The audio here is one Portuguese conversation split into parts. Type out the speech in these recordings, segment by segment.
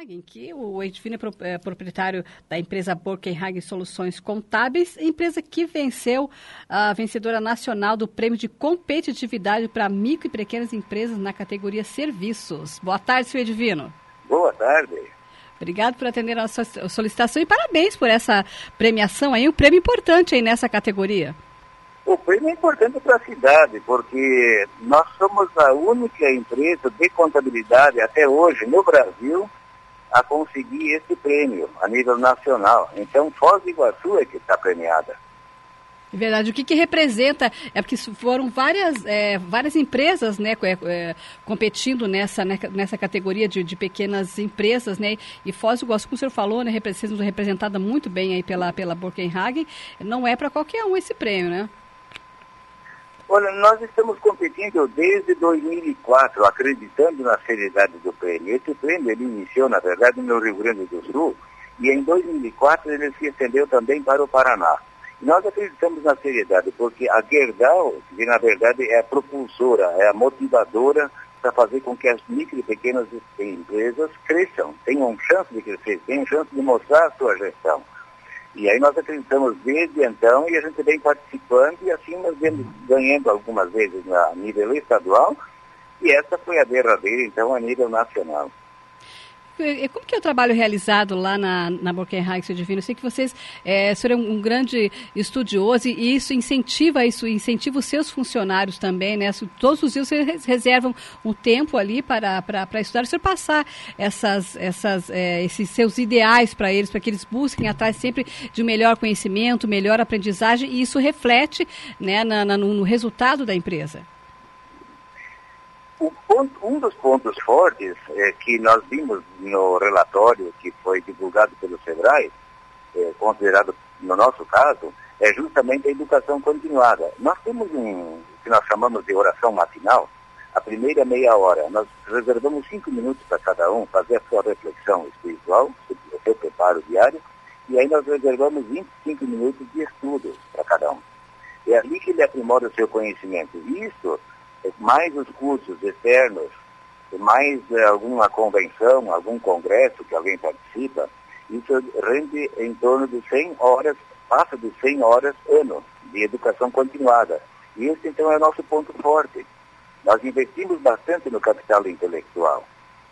Borkenhagen, que o Edivino é proprietário da empresa Borkenhagen Soluções Contábeis, empresa que venceu a vencedora nacional do Prêmio de Competitividade para Micro e Pequenas Empresas na categoria Serviços. Boa tarde, senhor Edivino. Boa tarde. Obrigado por atender a nossa solicitação e parabéns por essa premiação aí, um prêmio importante aí nessa categoria. O prêmio é importante para a cidade, porque nós somos a única empresa de contabilidade até hoje no Brasil a conseguir esse prêmio a nível nacional. Então, Foz do Iguaçu é que está premiada. É verdade. O que representa? É porque foram várias empresas, né, competindo nessa categoria de pequenas empresas, né? E Foz do Iguaçu, como o senhor falou, né, sendo representada muito bem aí pela Borkenhagen, não é para qualquer um esse prêmio, né? Olha, nós estamos competindo desde 2004, acreditando na seriedade do prêmio. Esse prêmio ele iniciou, na verdade, no Rio Grande do Sul, e em 2004 ele se estendeu também para o Paraná. E nós acreditamos na seriedade, porque a Gerdau, que na verdade é a propulsora, é a motivadora para fazer com que as micro e pequenas empresas cresçam, tenham chance de crescer, tenham chance de mostrar a sua gestão. E aí nós acreditamos desde então e a gente vem participando e assim nós vemos ganhando algumas vezes a nível estadual e essa foi a derradeira então a nível nacional. Como que é o trabalho realizado lá na Borkenhagen, senhor Edivino? Eu sei que vocês, o senhor é um grande estudioso e isso incentiva os seus funcionários também, né? Todos os dias vocês reservam um tempo ali para estudar, o senhor passar esses seus ideais para eles, para que eles busquem atrás sempre de um melhor conhecimento, melhor aprendizagem e isso reflete, né, no resultado da empresa. Um dos pontos fortes que nós vimos no relatório que foi divulgado pelo SEBRAE, considerado no nosso caso, é justamente a educação continuada. Nós temos o que nós chamamos de oração matinal, a primeira meia hora. Nós reservamos 5 minutos para cada um fazer a sua reflexão espiritual, o seu preparo diário, e aí nós reservamos 25 minutos de estudo para cada um. É ali que ele aprimora o seu conhecimento. Isso mais os cursos externos, mais alguma convenção, algum congresso que alguém participa, isso rende em torno de 100 horas, passa de 100 horas ano de educação continuada. E esse então é o nosso ponto forte. Nós investimos bastante no capital intelectual.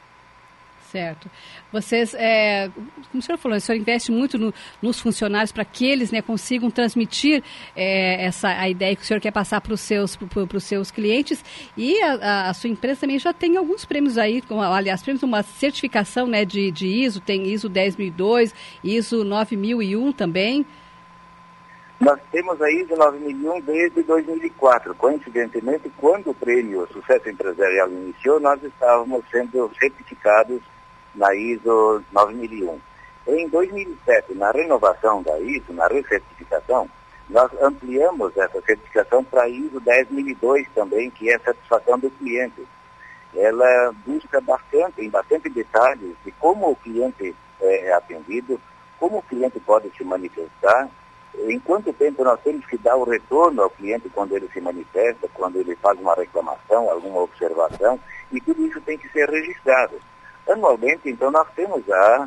Certo. Vocês, como o senhor falou, o senhor investe muito nos funcionários para que eles, né, consigam transmitir a ideia que o senhor quer passar para os seus clientes e a sua empresa também já tem alguns prêmios aí, aliás, prêmios, uma certificação, né, de ISO, tem ISO 10002, ISO 9001 também. Nós temos a ISO 9001 desde 2004. Coincidentemente, quando o prêmio Sucesso Empresarial iniciou, nós estávamos sendo certificados na ISO 9001. Em 2007, na renovação da ISO, na recertificação, nós ampliamos essa certificação para a ISO 10002 também, que é a satisfação do cliente. Ela busca em bastante detalhes de como o cliente é atendido, como o cliente pode se manifestar, em quanto tempo nós temos que dar o retorno ao cliente quando ele se manifesta, quando ele faz uma reclamação, alguma observação, e tudo isso tem que ser registrado. Anualmente, então, nós temos a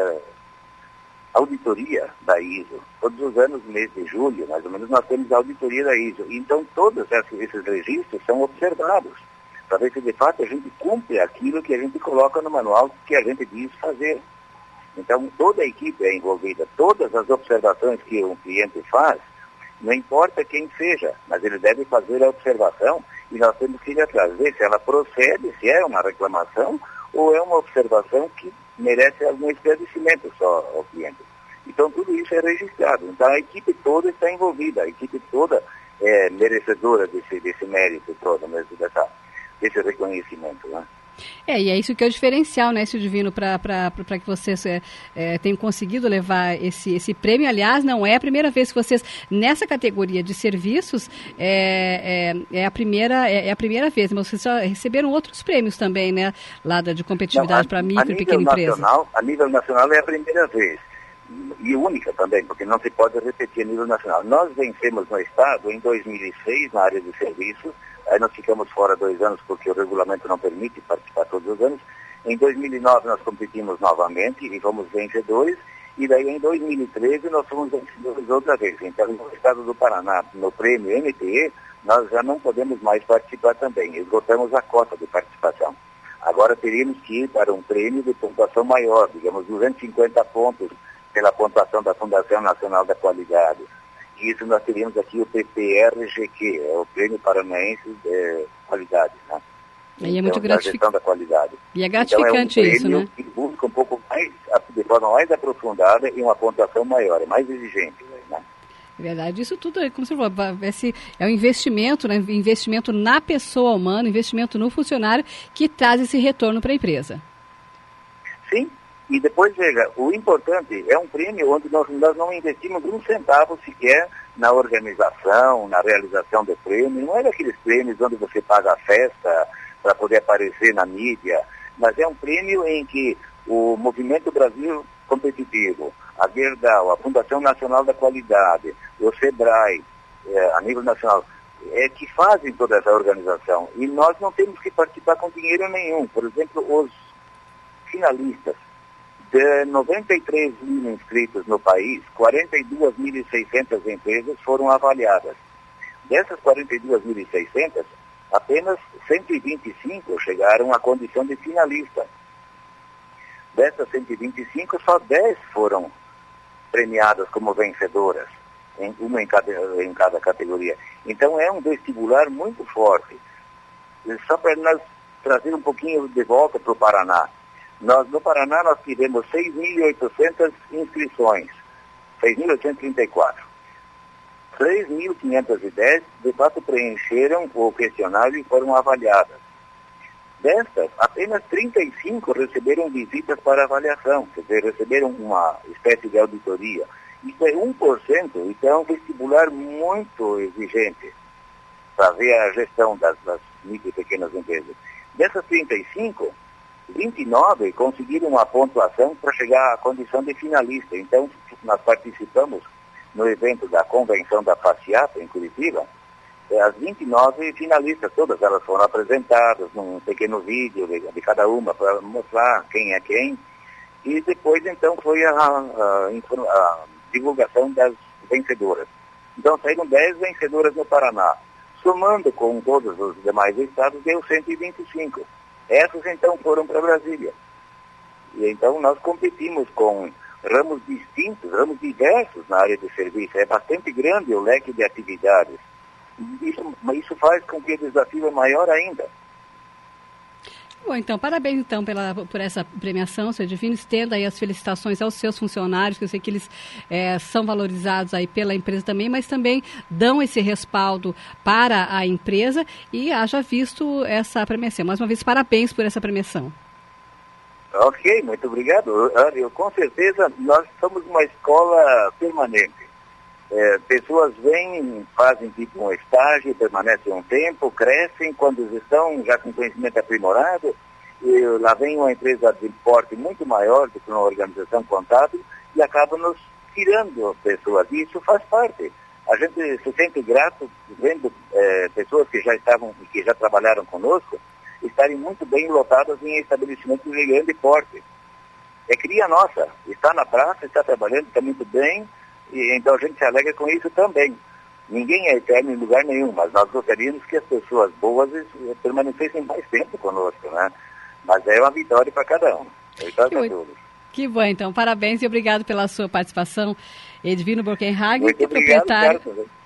auditoria da ISO. Todos os anos, no mês de julho, mais ou menos, nós temos a auditoria da ISO. Então, todos esses registros são observados, para ver se, de fato, a gente cumpre aquilo que a gente coloca no manual que a gente diz fazer. Então, toda a equipe é envolvida. Todas as observações que um cliente faz, não importa quem seja, mas ele deve fazer a observação e nós temos que ir atrás, ver se ela procede, se é uma reclamação ou é uma observação que merece algum esclarecimento só ao cliente. Então, tudo isso é registrado. Então, a equipe toda está envolvida, a equipe toda é merecedora desse mérito todo, mesmo desse reconhecimento, né? E é isso que é o diferencial, né, senhor Edivino, para que vocês tenham conseguido levar esse prêmio. Aliás, não é a primeira vez que vocês, nessa categoria de serviços, é a primeira vez, mas vocês já receberam outros prêmios também, né, lá de competitividade para micro e pequena empresa. A nível nacional é a primeira vez, e única também, porque não se pode repetir a nível nacional. Nós vencemos no Estado em 2006, na área de serviços. Aí nós ficamos fora 2 anos porque o regulamento não permite participar todos os anos. Em 2009 nós competimos novamente e fomos vencedores, e daí em 2013 nós fomos vencedores outra vez. Então no estado do Paraná, no prêmio MTE, nós já não podemos mais participar também, esgotamos a cota de participação. Agora teríamos que ir para um prêmio de pontuação maior, digamos 250 pontos pela pontuação da Fundação Nacional da Qualidade. E isso nós teríamos aqui o PPRGQ, é o Prêmio Paranaense de Qualidade, né? E é muito gratificante. Da qualidade. E é gratificante então, é um isso, né? Que busca um pouco mais, de forma mais aprofundada e uma pontuação maior, é mais exigente, né? É verdade, isso tudo, como você falou, é um investimento, né? Investimento na pessoa humana, investimento no funcionário que traz esse retorno para a empresa. Sim, e depois, veja, o importante é um prêmio onde nós não investimos um centavo sequer na organização, na realização do prêmio. Não é daqueles prêmios onde você paga a festa para poder aparecer na mídia, mas é um prêmio em que o Movimento Brasil Competitivo, a Gerdau, a Fundação Nacional da Qualidade, o SEBRAE, a nível nacional, que fazem toda essa organização. E nós não temos que participar com dinheiro nenhum. Por exemplo, os finalistas, de 93 mil inscritos no país, 42.600 empresas foram avaliadas. Dessas 42.600, apenas 125 chegaram à condição de finalista. Dessas 125, só 10 foram premiadas como vencedoras, uma em cada categoria. Então é um vestibular muito forte. Só para nós trazer um pouquinho de volta para o Paraná. No Paraná nós tivemos 6.800 inscrições, 6.834. 3.510 de fato preencheram o questionário e foram avaliadas. Destas, apenas 35 receberam visitas para avaliação, quer dizer, receberam uma espécie de auditoria. Isso é 1%, isso é um vestibular muito exigente para ver a gestão das micro e pequenas empresas. Dessas 35, 29 conseguiram uma pontuação para chegar à condição de finalista. Então, nós participamos no evento da convenção da FACIAP em Curitiba. As 29 finalistas, todas elas foram apresentadas num pequeno vídeo de cada uma para mostrar quem é quem. E depois, então, foi a divulgação das vencedoras. Então, saíram 10 vencedoras no Paraná. Somando com todos os demais estados, deu 125. Essas, então, foram para Brasília. E, então, nós competimos com ramos distintos, ramos diversos na área de serviço. É bastante grande o leque de atividades. Isso faz com que o desafio é maior ainda. Bom, então, parabéns então por essa premiação, seu Divino. Estenda aí as felicitações aos seus funcionários, que eu sei que eles são valorizados aí pela empresa também, mas também dão esse respaldo para a empresa e haja visto essa premiação. Mais uma vez, parabéns por essa premiação. Ok, muito obrigado. Com certeza, nós somos uma escola permanente. Pessoas vêm, fazem tipo um estágio, permanecem um tempo, crescem, quando estão já com conhecimento aprimorado, e lá vem uma empresa de porte muito maior do que uma organização contábil e acaba nos tirando pessoas. E isso faz parte. A gente se sente grato vendo pessoas que já estavam e que já trabalharam conosco estarem muito bem lotadas em estabelecimentos de grande porte. É cria nossa, está na praça, está trabalhando, está muito bem. E então a gente se alegra com isso também. Ninguém é eterno em lugar nenhum, mas nós gostaríamos que as pessoas boas permanecessem mais tempo conosco, né? Mas é uma vitória para cada um. Que bom, então. Parabéns e obrigado pela sua participação, Edvino Borkenhagen, que é proprietário.